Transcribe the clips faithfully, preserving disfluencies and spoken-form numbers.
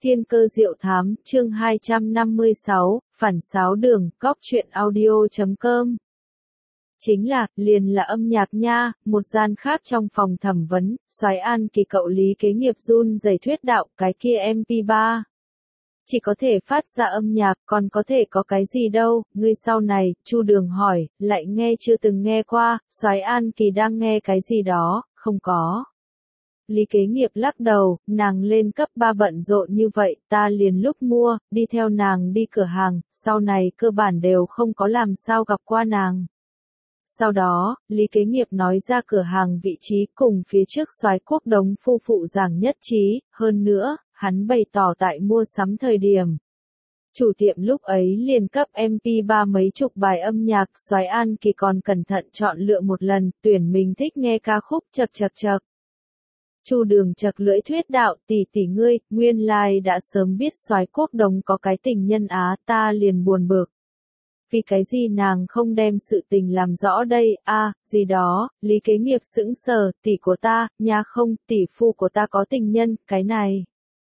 Thiên cơ diệu thám, chương hai trăm năm mươi sáu, phản xáo đường, góc truyện audio chấm com. Chính là, liền là âm nhạc nha, một gian khác trong phòng thẩm vấn, Soái An Kỳ cậu Lý kế nghiệp run rẩy thuyết đạo, cái kia em pê ba. Chỉ có thể phát ra âm nhạc, còn có thể có cái gì đâu, ngươi sau này, Chu Đường hỏi, lại nghe chưa từng nghe qua, Soái An Kỳ đang nghe cái gì đó, không có. Lý kế nghiệp lắc đầu, nàng lên cấp ba bận rộn như vậy, ta liền lúc mua, đi theo nàng đi cửa hàng, sau này cơ bản đều không có làm sao gặp qua nàng. Sau đó, Lý kế nghiệp nói ra cửa hàng vị trí cùng phía trước Soái Quốc Đống phu phụ giảng nhất trí, hơn nữa, hắn bày tỏ tại mua sắm thời điểm. Chủ tiệm lúc ấy liền cấp em pê ba mấy chục bài âm nhạc, Soái An Kỳ còn cẩn thận chọn lựa một lần, tuyển mình thích nghe ca khúc chật chật chật. Chu Đường chật lưỡi thuyết đạo, tỷ tỷ ngươi, nguyên lai đã sớm biết Soái Quốc Đống có cái tình nhân á, ta liền buồn bực. Vì cái gì nàng không đem sự tình làm rõ đây, a à, gì đó, Lý kế nghiệp sững sờ, tỷ của ta, nhà không, tỷ phu của ta có tình nhân, cái này.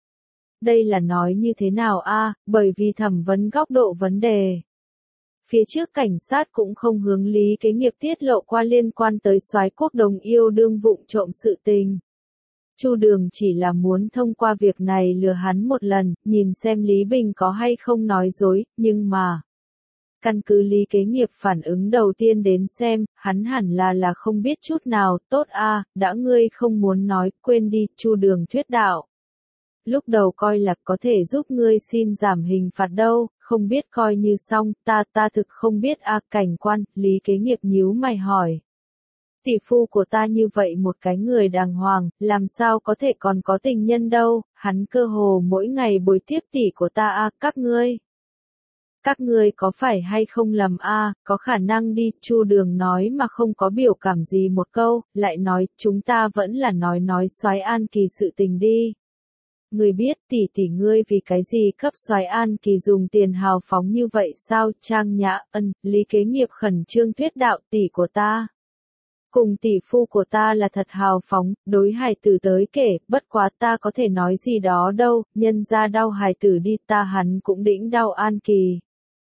Đây là nói như thế nào a à, bởi vì thẩm vấn góc độ vấn đề. Phía trước cảnh sát cũng không hướng Lý kế nghiệp tiết lộ qua liên quan tới Soái Quốc Đống yêu đương vụng trộm sự tình. Chu Đường chỉ là muốn thông qua việc này lừa hắn một lần, nhìn xem Lý Bình có hay không nói dối, nhưng mà... Căn cứ Lý kế nghiệp phản ứng đầu tiên đến xem, hắn hẳn là là không biết chút nào, tốt a, đã ngươi không muốn nói, quên đi, Chu Đường thuyết đạo. Lúc đầu coi là có thể giúp ngươi xin giảm hình phạt đâu, không biết coi như xong, ta ta thực không biết a, cảnh quan, Lý kế nghiệp nhíu mày hỏi. Tỷ phu của ta như vậy một cái người đàng hoàng, làm sao có thể còn có tình nhân đâu, hắn cơ hồ mỗi ngày bồi tiếp tỷ của ta a, các ngươi. Các ngươi có phải hay không lầm a, có khả năng đi, Chu Đường nói mà không có biểu cảm gì một câu, lại nói, chúng ta vẫn là nói nói Soái An Kỳ sự tình đi. Ngươi biết tỷ tỷ ngươi vì cái gì cấp Soái An Kỳ dùng tiền hào phóng như vậy sao, Trang Nhã Ân, Lý kế nghiệp khẩn trương thuyết đạo tỷ của ta. Cùng tỷ phu của ta là thật hào phóng, đối hài tử tới kể, bất quá ta có thể nói gì đó đâu, nhân ra đau hài tử đi ta hắn cũng đĩnh đau An Kỳ.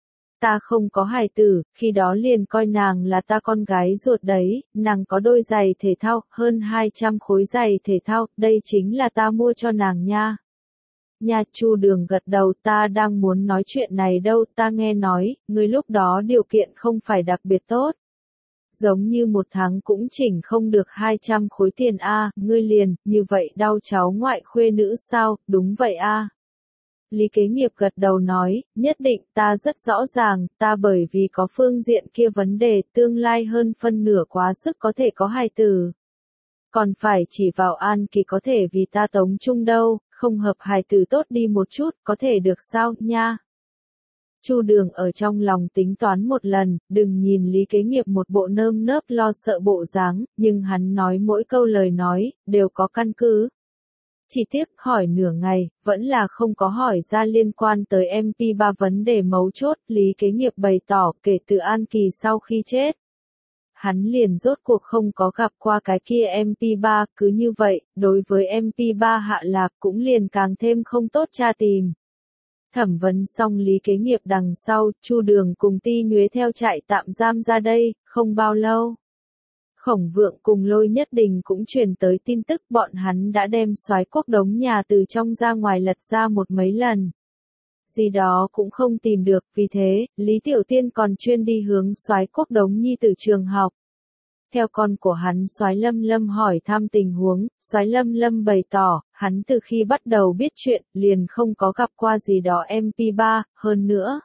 Ta không có hài tử, khi đó liền coi nàng là ta con gái ruột đấy, nàng có đôi giày thể thao, hơn hai trăm khối giày thể thao, đây chính là ta mua cho nàng nha. Nha, Chu Đường gật đầu, ta đang muốn nói chuyện này đâu, ta nghe nói, ngươi lúc đó điều kiện không phải đặc biệt tốt. Giống như một tháng cũng chỉnh không được hai trăm khối tiền a, ngươi liền, như vậy đau cháu ngoại khuê nữ sao, đúng vậy a. Lý kế nghiệp gật đầu nói, nhất định ta rất rõ ràng, ta bởi vì có phương diện kia vấn đề tương lai hơn phân nửa quá sức có thể có hài tử. Còn phải chỉ vào An Kỳ có thể vì ta tống chung đâu, không hợp hài tử tốt đi một chút, có thể được sao, nha. Chu Đường ở trong lòng tính toán một lần, đừng nhìn Lý kế nghiệp một bộ nơm nớp lo sợ bộ dáng, nhưng hắn nói mỗi câu lời nói, đều có căn cứ. Chỉ tiếc hỏi nửa ngày, vẫn là không có hỏi ra liên quan tới em pê ba vấn đề mấu chốt, Lý kế nghiệp bày tỏ kể từ An Kỳ sau khi chết. Hắn liền rốt cuộc không có gặp qua cái kia em pê ba, cứ như vậy, đối với em pê ba hạ lạc cũng liền càng thêm không tốt tra tìm. Thẩm vấn xong Lý kế nghiệp đằng sau, Chu Đường cùng Ti Nhuế theo trại tạm giam ra đây, không bao lâu. Khổng Vượng cùng Lôi Nhất Đình cũng truyền tới tin tức bọn hắn đã đem Soái Quốc Đống nhà từ trong ra ngoài lật ra một mấy lần. Gì đó cũng không tìm được, vì thế, Lý Tiểu Tiên còn chuyên đi hướng Soái Quốc Đống nhi từ trường học. Theo con của hắn Soái Lâm Lâm hỏi thăm tình huống, Soái Lâm Lâm bày tỏ, hắn từ khi bắt đầu biết chuyện, liền không có gặp qua gì đó em pê ba, hơn nữa.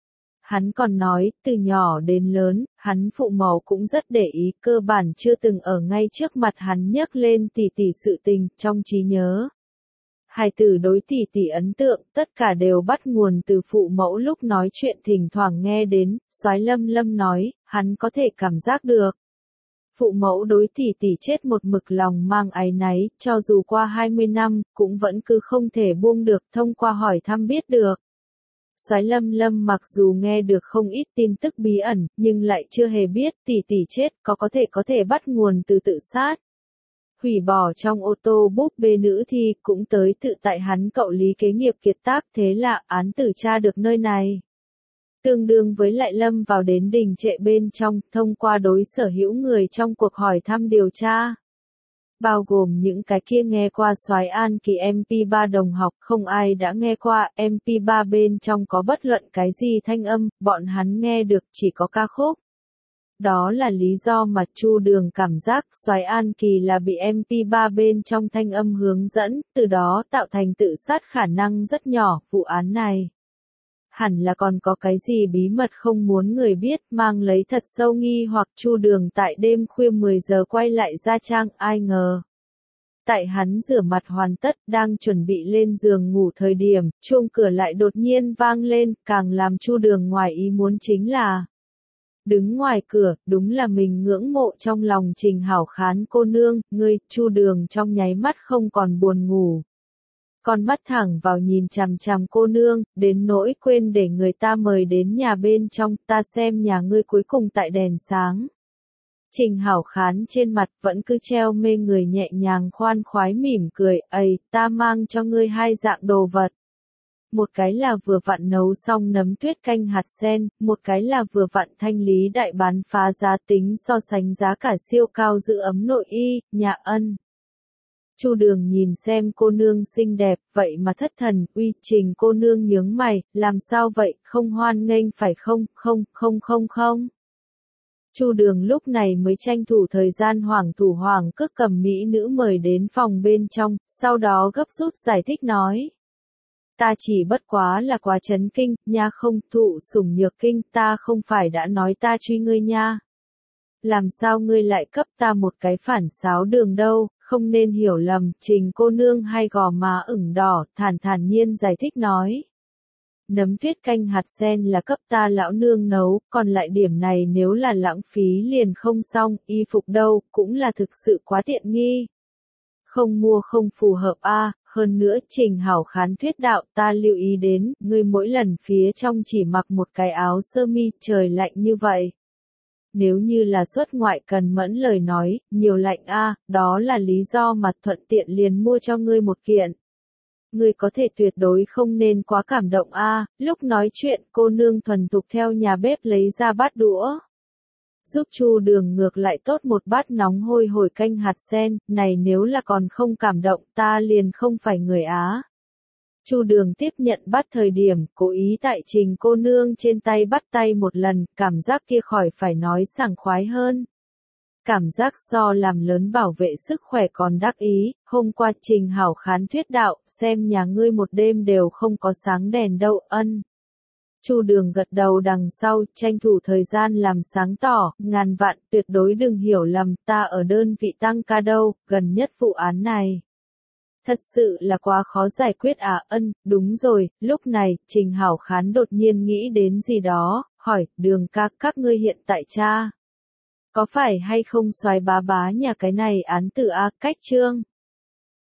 Hắn còn nói, từ nhỏ đến lớn, hắn phụ mẫu cũng rất để ý, cơ bản chưa từng ở ngay trước mặt hắn nhắc lên tỷ tỷ sự tình, trong trí nhớ. Hài tử đối tỷ tỷ ấn tượng, tất cả đều bắt nguồn từ phụ mẫu lúc nói chuyện thỉnh thoảng nghe đến, Soái Lâm Lâm nói, hắn có thể cảm giác được. Phụ mẫu đối tỷ tỷ chết một mực lòng mang áy náy, cho dù qua hai mươi năm, cũng vẫn cứ không thể buông được, thông qua hỏi thăm biết được. Soái Lâm Lâm mặc dù nghe được không ít tin tức bí ẩn, nhưng lại chưa hề biết tỷ tỷ chết có có thể có thể bắt nguồn từ tự sát. hủy bỏ trong ô tô búp bê nữ thi cũng tới tự tại hắn cậu Lý kế nghiệp kiệt tác, thế là án tử tra được nơi này. Tương đương với lại lâm vào đến đình trệ bên trong, thông qua đối sở hữu người trong cuộc hỏi thăm điều tra. Bao gồm những cái kia nghe qua Soái An Kỳ em pê ba đồng học, không ai đã nghe qua, em pê ba bên trong có bất luận cái gì thanh âm, bọn hắn nghe được chỉ có ca khúc. Đó là lý do mà Chu Đường cảm giác Soái An Kỳ là bị em pê ba bên trong thanh âm hướng dẫn, từ đó tạo thành tự sát khả năng rất nhỏ, vụ án này. Hẳn là còn có cái gì bí mật không muốn người biết, mang lấy thật sâu nghi hoặc Chu Đường tại đêm khuya mười giờ quay lại Gia Trang, ai ngờ. Tại hắn rửa mặt hoàn tất, đang chuẩn bị lên giường ngủ thời điểm, chuông cửa lại đột nhiên vang lên, càng làm Chu Đường ngoài ý muốn chính là đứng ngoài cửa, đúng là mình ngưỡng mộ trong lòng Trình Hảo Khán cô nương, ngươi, Chu Đường trong nháy mắt không còn buồn ngủ. Con mắt thẳng vào nhìn chằm chằm cô nương, đến nỗi quên để người ta mời đến nhà bên trong, ta xem nhà ngươi cuối cùng tại đèn sáng. Trình Hảo Khán trên mặt vẫn cứ treo mê người nhẹ nhàng khoan khoái mỉm cười, ầy, ta mang cho ngươi hai dạng đồ vật. Một cái là vừa vặn nấu xong nấm tuyết canh hạt sen, một cái là vừa vặn thanh lý đại bán phá giá tính so sánh giá cả siêu cao giữ ấm nội y, nhà ân. Chu Đường nhìn xem cô nương xinh đẹp, vậy mà thất thần, uy, Trình cô nương nhướng mày, làm sao vậy, không hoan nghênh phải không, không, không không không. Chu Đường lúc này mới tranh thủ thời gian hoảng thủ hoàng cước cầm mỹ nữ mời đến phòng bên trong, sau đó gấp rút giải thích nói. Ta chỉ bất quá là quá chấn kinh, nha không, thụ sủng nhược kinh, ta không phải đã nói ta truy ngươi nha. Làm sao ngươi lại cấp ta một cái phản xáo đường đâu, không nên hiểu lầm, Trình cô nương hay gò má ửng đỏ, thản thản nhiên giải thích nói. Nấm tuyết canh hạt sen là cấp ta lão nương nấu, còn lại điểm này nếu là lãng phí liền không xong, y phục đâu, cũng là thực sự quá tiện nghi. Không mua không phù hợp a, hơn nữa Trình Hảo Khán thuyết đạo ta lưu ý đến, ngươi mỗi lần phía trong chỉ mặc một cái áo sơ mi, trời lạnh như vậy. Nếu như là xuất ngoại cần mẫn lời nói, nhiều lạnh a, đó là lý do mà thuận tiện liền mua cho ngươi một kiện. Ngươi có thể tuyệt đối không nên quá cảm động a, lúc nói chuyện cô nương thuần thục theo nhà bếp lấy ra bát đũa. Giúp Chu Đường ngược lại tốt một bát nóng hôi hổi canh hạt sen, này nếu là còn không cảm động ta liền không phải người Á. Chu Đường tiếp nhận bát thời điểm, cố ý tại Trình cô nương trên tay bắt tay một lần, cảm giác kia khỏi phải nói sảng khoái hơn. Cảm giác so làm lớn bảo vệ sức khỏe còn đắc ý, hôm qua Trình Hảo Khán thuyết đạo, xem nhà ngươi một đêm đều không có sáng đèn đâu, ân. Chu Đường gật đầu đằng sau, tranh thủ thời gian làm sáng tỏ, ngàn vạn tuyệt đối đừng hiểu lầm, ta ở đơn vị tăng ca đâu, gần nhất vụ án này. Thật sự là quá khó giải quyết à, ân, đúng rồi, lúc này, Trình Hảo Khán đột nhiên nghĩ đến gì đó, hỏi, Đường ca, các ngươi hiện tại cha. Có phải hay không Soái bá bá nhà cái này án tử a, cách chương?